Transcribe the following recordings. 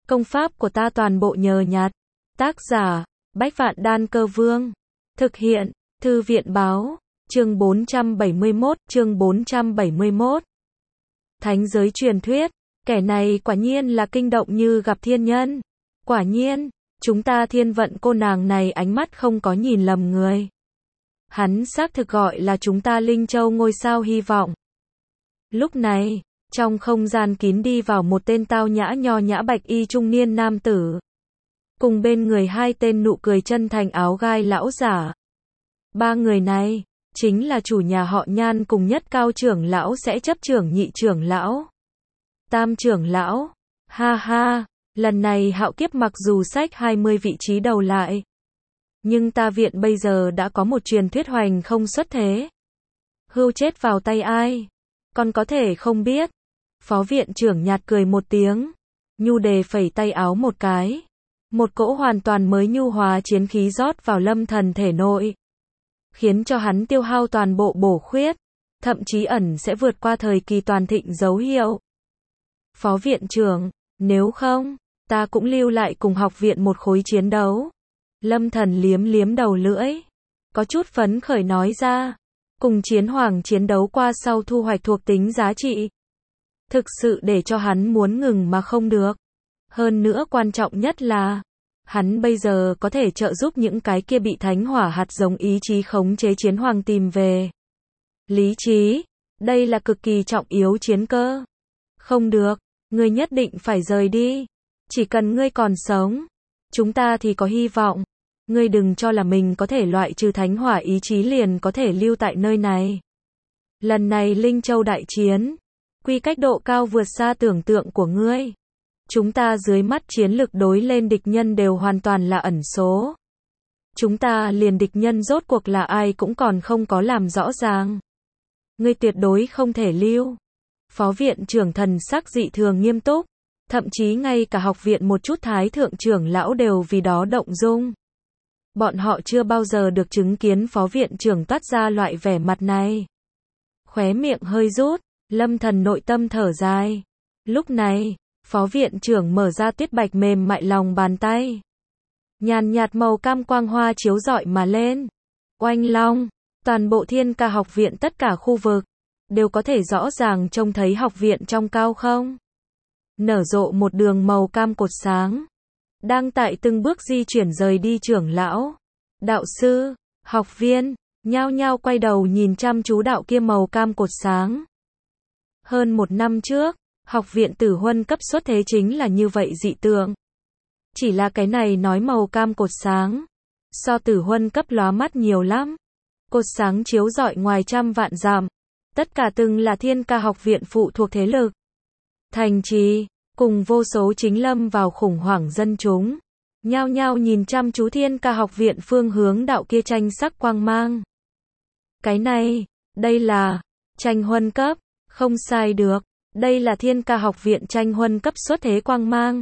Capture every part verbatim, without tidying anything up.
Công pháp của ta toàn bộ nhờ nhặt. Tác giả, Bách Vạn Đan Cơ Vương. Thực hiện, Thư viện Báo. Chương bốn trăm bảy mươi mốt, chương bốn trăm bảy mươi mốt. Thánh giới truyền thuyết, kẻ này quả nhiên là kinh động như gặp thiên nhân. Quả nhiên, chúng ta thiên vận cô nàng này ánh mắt không có nhìn lầm người. Hắn xác thực gọi là chúng ta Linh Châu ngôi sao hy vọng. Lúc này, trong không gian kín đi vào một tên tao nhã nho nhã bạch y trung niên nam tử. Cùng bên người hai tên nụ cười chân thành áo gai lão giả. Ba người này, chính là chủ nhà họ Nhan cùng nhất cao trưởng lão sẽ chấp trưởng nhị trưởng lão. Tam trưởng lão, ha ha, lần này hạo kiếp mặc dù xách hai mươi vị trí đầu lại. Nhưng ta viện bây giờ đã có một truyền thuyết hoành không xuất thế. Hưu chết vào tay ai? Còn có thể không biết. Phó viện trưởng nhạt cười một tiếng. Nhu đề phẩy tay áo một cái. Một cỗ hoàn toàn mới nhu hóa chiến khí rót vào Lâm Thần thể nội. Khiến cho hắn tiêu hao toàn bộ bổ khuyết. Thậm chí ẩn sẽ vượt qua thời kỳ toàn thịnh dấu hiệu. Phó viện trưởng, nếu không, ta cũng lưu lại cùng học viện một khối chiến đấu. Lâm Thần liếm liếm đầu lưỡi. Có chút phấn khởi nói ra. Cùng chiến hoàng chiến đấu qua sau thu hoạch thuộc tính giá trị. Thực sự để cho hắn muốn ngừng mà không được. Hơn nữa quan trọng nhất là, hắn bây giờ có thể trợ giúp những cái kia bị thánh hỏa hạt giống ý chí khống chế chiến hoàng tìm về. Lý trí, đây là cực kỳ trọng yếu chiến cơ. Không được, ngươi nhất định phải rời đi. Chỉ cần ngươi còn sống, chúng ta thì có hy vọng. Ngươi đừng cho là mình có thể loại trừ thánh hỏa ý chí liền có thể lưu tại nơi này. Lần này Linh Châu đại chiến, quy cách độ cao vượt xa tưởng tượng của ngươi. Chúng ta dưới mắt chiến lực đối lên địch nhân đều hoàn toàn là ẩn số. Chúng ta liền địch nhân rốt cuộc là ai cũng còn không có làm rõ ràng. Ngươi tuyệt đối không thể lưu. Phó viện trưởng thần sắc dị thường nghiêm túc. Thậm chí ngay cả học viện một chút thái thượng trưởng lão đều vì đó động dung. Bọn họ chưa bao giờ được chứng kiến phó viện trưởng toát ra loại vẻ mặt này. Khóe miệng hơi rút, Lâm Thần nội tâm thở dài. Lúc này, phó viện trưởng mở ra tuyết bạch mềm mại lòng bàn tay. Nhàn nhạt màu cam quang hoa chiếu rọi mà lên. Oanh long, toàn bộ Thiên Ca học viện tất cả khu vực, đều có thể rõ ràng trông thấy học viện trong cao không. Nở rộ một đường màu cam cột sáng. Đang tại từng bước di chuyển rời đi trưởng lão, đạo sư, học viên, nhao nhao quay đầu nhìn chăm chú đạo kia màu cam cột sáng. Hơn một năm trước, học viện tử huân cấp xuất thế chính là như vậy dị tượng. Chỉ là cái này nói màu cam cột sáng, so tử huân cấp lóa mắt nhiều lắm. Cột sáng chiếu rọi ngoài trăm vạn dặm, tất cả từng là Thiên Ca học viện phụ thuộc thế lực. Thành trì, cùng vô số chính lâm vào khủng hoảng dân chúng, nhao nhao nhìn chăm chú Thiên Ca học viện phương hướng đạo kia tranh sắc quang mang. Cái này, đây là tranh huân cấp, không sai được, đây là Thiên Ca học viện tranh huân cấp xuất thế quang mang.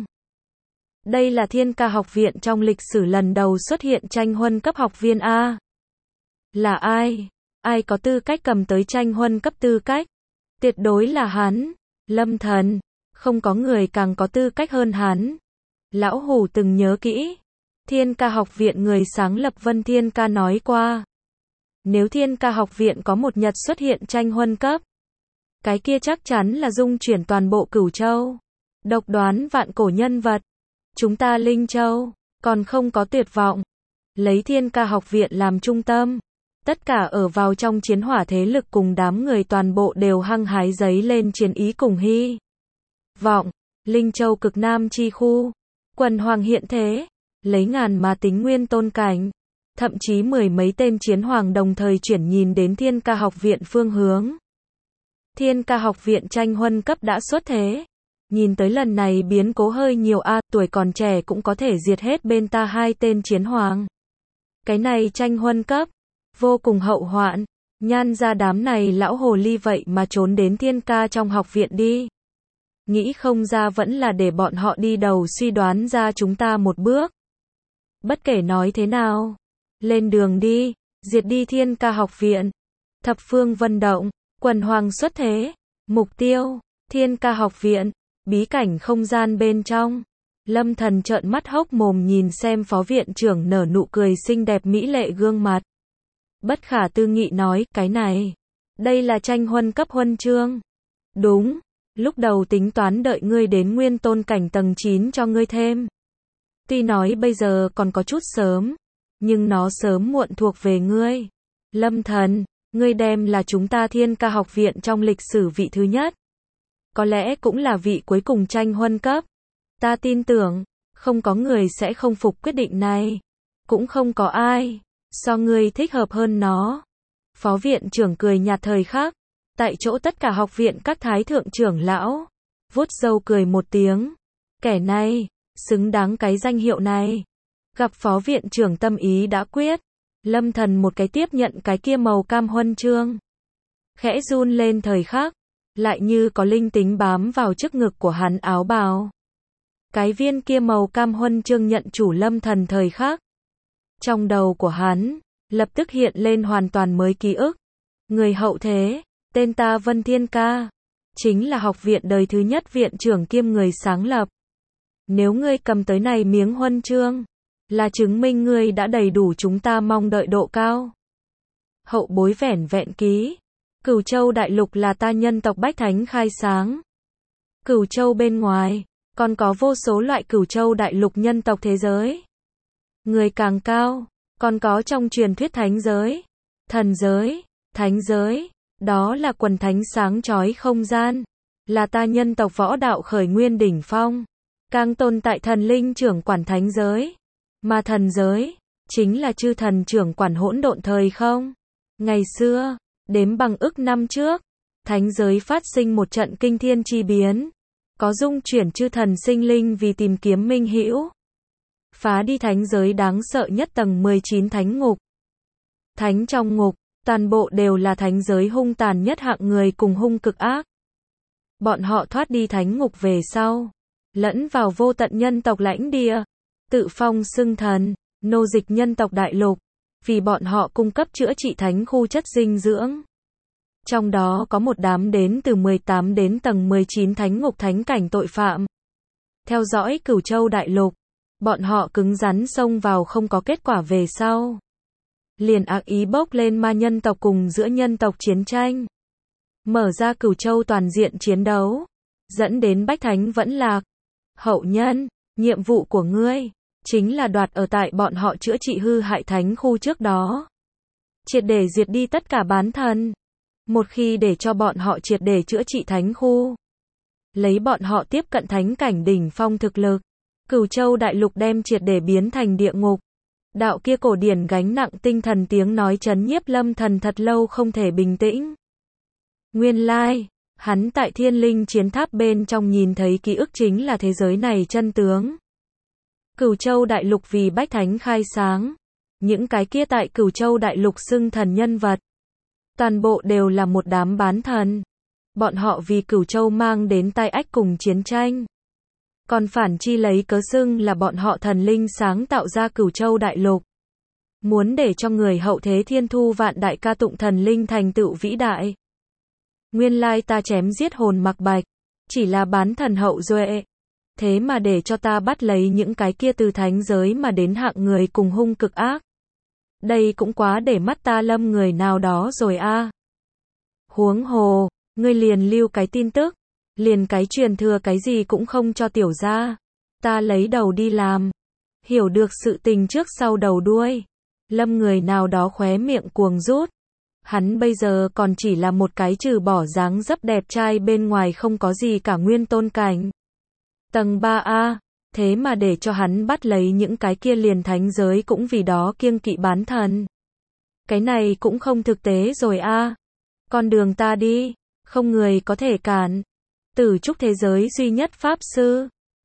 Đây là Thiên Ca học viện trong lịch sử lần đầu xuất hiện tranh huân cấp học viên A. Là ai? Ai có tư cách cầm tới tranh huân cấp tư cách? Tuyệt đối là hắn, Lâm Thần. Không có người càng có tư cách hơn hắn. Lão Hủ từng nhớ kỹ. Thiên Ca học viện người sáng lập Vân Thiên Ca nói qua. Nếu Thiên Ca học viện có một nhật xuất hiện tranh huân cấp, cái kia chắc chắn là dung chuyển toàn bộ Cửu Châu. Độc đoán vạn cổ nhân vật. Chúng ta Linh Châu, còn không có tuyệt vọng. Lấy Thiên Ca học viện làm trung tâm. Tất cả ở vào trong chiến hỏa thế lực cùng đám người toàn bộ đều hăng hái giấy lên chiến ý cùng hy vọng. Linh Châu cực nam chi khu, quần hoàng hiện thế, lấy ngàn mà tính nguyên tôn cảnh, thậm chí mười mấy tên chiến hoàng đồng thời chuyển nhìn đến Thiên Ca học viện phương hướng. Thiên Ca học viện tranh huân cấp đã xuất thế. Nhìn tới lần này biến cố hơi nhiều a, tuổi còn trẻ cũng có thể diệt hết bên ta hai tên chiến hoàng. Cái này tranh huân cấp, vô cùng hậu hoạn. Nhan ra đám này lão hồ ly vậy mà trốn đến Thiên Ca trong học viện đi. Nghĩ không ra vẫn là để bọn họ đi đầu suy đoán ra chúng ta một bước. Bất kể nói thế nào, lên đường đi, diệt đi Thiên Ca học viện. Thập phương vận động, quần hoàng xuất thế, mục tiêu, Thiên Ca học viện, bí cảnh không gian bên trong. Lâm Thần trợn mắt hốc mồm nhìn xem phó viện trưởng nở nụ cười xinh đẹp mỹ lệ gương mặt. Bất khả tư nghị nói, cái này, đây là tranh huân cấp huân chương. Đúng, lúc đầu tính toán đợi ngươi đến nguyên tôn cảnh tầng chín cho ngươi thêm. Tuy nói bây giờ còn có chút sớm, nhưng nó sớm muộn thuộc về ngươi. Lâm Thần, ngươi đem là chúng ta Thiên Ca học viện trong lịch sử vị thứ nhất. Có lẽ cũng là vị cuối cùng tranh huân cấp. Ta tin tưởng, không có người sẽ không phục quyết định này. Cũng không có ai so ngươi thích hợp hơn nó. Phó viện trưởng cười nhạt thời khắc. Tại chỗ tất cả học viện các thái thượng trưởng lão vuốt râu cười một tiếng. Kẻ này xứng đáng cái danh hiệu này. Gặp phó viện trưởng tâm ý đã quyết, Lâm Thần một cái tiếp nhận cái kia màu cam huân chương. Khẽ run lên thời khắc, lại như có linh tính bám vào trước ngực của hắn áo bào. Cái viên kia màu cam huân chương nhận chủ Lâm Thần thời khắc. Trong đầu của hắn, lập tức hiện lên hoàn toàn mới ký ức. Người hậu thế, tên ta Vân Thiên Ca, chính là học viện đời thứ nhất viện trưởng kiêm người sáng lập. Nếu ngươi cầm tới này miếng huân chương, là chứng minh ngươi đã đầy đủ chúng ta mong đợi độ cao. Hậu bối vẻn vẹn ký. Cửu Châu Đại Lục là ta nhân tộc Bách Thánh khai sáng. Cửu Châu bên ngoài, còn có vô số loại Cửu Châu Đại Lục nhân tộc thế giới. Người càng cao, còn có trong truyền thuyết thánh giới, thần giới, thánh giới, đó là quần thánh sáng chói không gian, là ta nhân tộc võ đạo khởi nguyên đỉnh phong. Càng tồn tại thần linh trưởng quản thánh giới, mà thần giới chính là chư thần trưởng quản hỗn độn thời không. Ngày xưa, đếm bằng ức năm trước, thánh giới phát sinh một trận kinh thiên chi biến, có dung chuyển chư thần sinh linh vì tìm kiếm minh hữu, phá đi thánh giới đáng sợ nhất tầng mười chín thánh ngục. Thánh trong ngục, toàn bộ đều là thánh giới hung tàn nhất hạng người cùng hung cực ác. Bọn họ thoát đi thánh ngục về sau, lẫn vào vô tận nhân tộc lãnh địa, tự phong xưng thần, nô dịch nhân tộc đại lục, vì bọn họ cung cấp chữa trị thánh khu chất dinh dưỡng. Trong đó có một đám đến từ mười tám đến tầng mười chín thánh ngục thánh cảnh tội phạm. Theo dõi Cửu Châu Đại Lục, bọn họ cứng rắn xông vào không có kết quả về sau. Liền ác ý bốc lên ma nhân tộc cùng giữa nhân tộc chiến tranh. Mở ra Cửu Châu toàn diện chiến đấu, dẫn đến Bách Thánh vẫn lạc. Hậu nhân, nhiệm vụ của ngươi chính là đoạt ở tại bọn họ chữa trị hư hại thánh khu trước đó. Triệt để diệt đi tất cả bán thần. Một khi để cho bọn họ triệt để chữa trị thánh khu, lấy bọn họ tiếp cận thánh cảnh đỉnh phong thực lực, Cửu Châu Đại Lục đem triệt để biến thành địa ngục. Đạo kia cổ điển gánh nặng tinh thần tiếng nói chấn nhiếp Lâm Thần thật lâu không thể bình tĩnh. Nguyên lai, hắn tại Thiên Linh Chiến Tháp bên trong nhìn thấy ký ức chính là thế giới này chân tướng. Cửu Châu Đại Lục vì Bách Thánh khai sáng, những cái kia tại Cửu Châu Đại Lục xưng thần nhân vật, toàn bộ đều là một đám bán thần. Bọn họ vì Cửu Châu mang đến tai ách cùng chiến tranh. Còn phản chi lấy cớ xưng là bọn họ thần linh sáng tạo ra Cửu Châu Đại Lục. Muốn để cho người hậu thế thiên thu vạn đại ca tụng thần linh thành tựu vĩ đại. Nguyên lai ta chém giết hồn mặc bạch, chỉ là bán thần hậu duệ. Thế mà để cho ta bắt lấy những cái kia từ thánh giới mà đến hạng người cùng hung cực ác. Đây cũng quá để mắt ta lâm người nào đó rồi a. À. Huống hồ, ngươi liền lưu cái tin tức, liền cái truyền thừa cái gì cũng không cho tiểu gia. Ta lấy đầu đi làm. Hiểu được sự tình trước sau đầu đuôi. Lâm người nào đó khóe miệng cuồng rút. Hắn bây giờ còn chỉ là một cái trừ bỏ dáng dấp đẹp trai bên ngoài không có gì cả nguyên tôn cảnh. Tầng ba A, thế mà để cho hắn bắt lấy những cái kia liền thánh giới cũng vì đó kiêng kỵ bán thần. Cái này cũng không thực tế rồi a. À. Con đường ta đi, không người có thể cản. Tử trúc thế giới duy nhất pháp sư,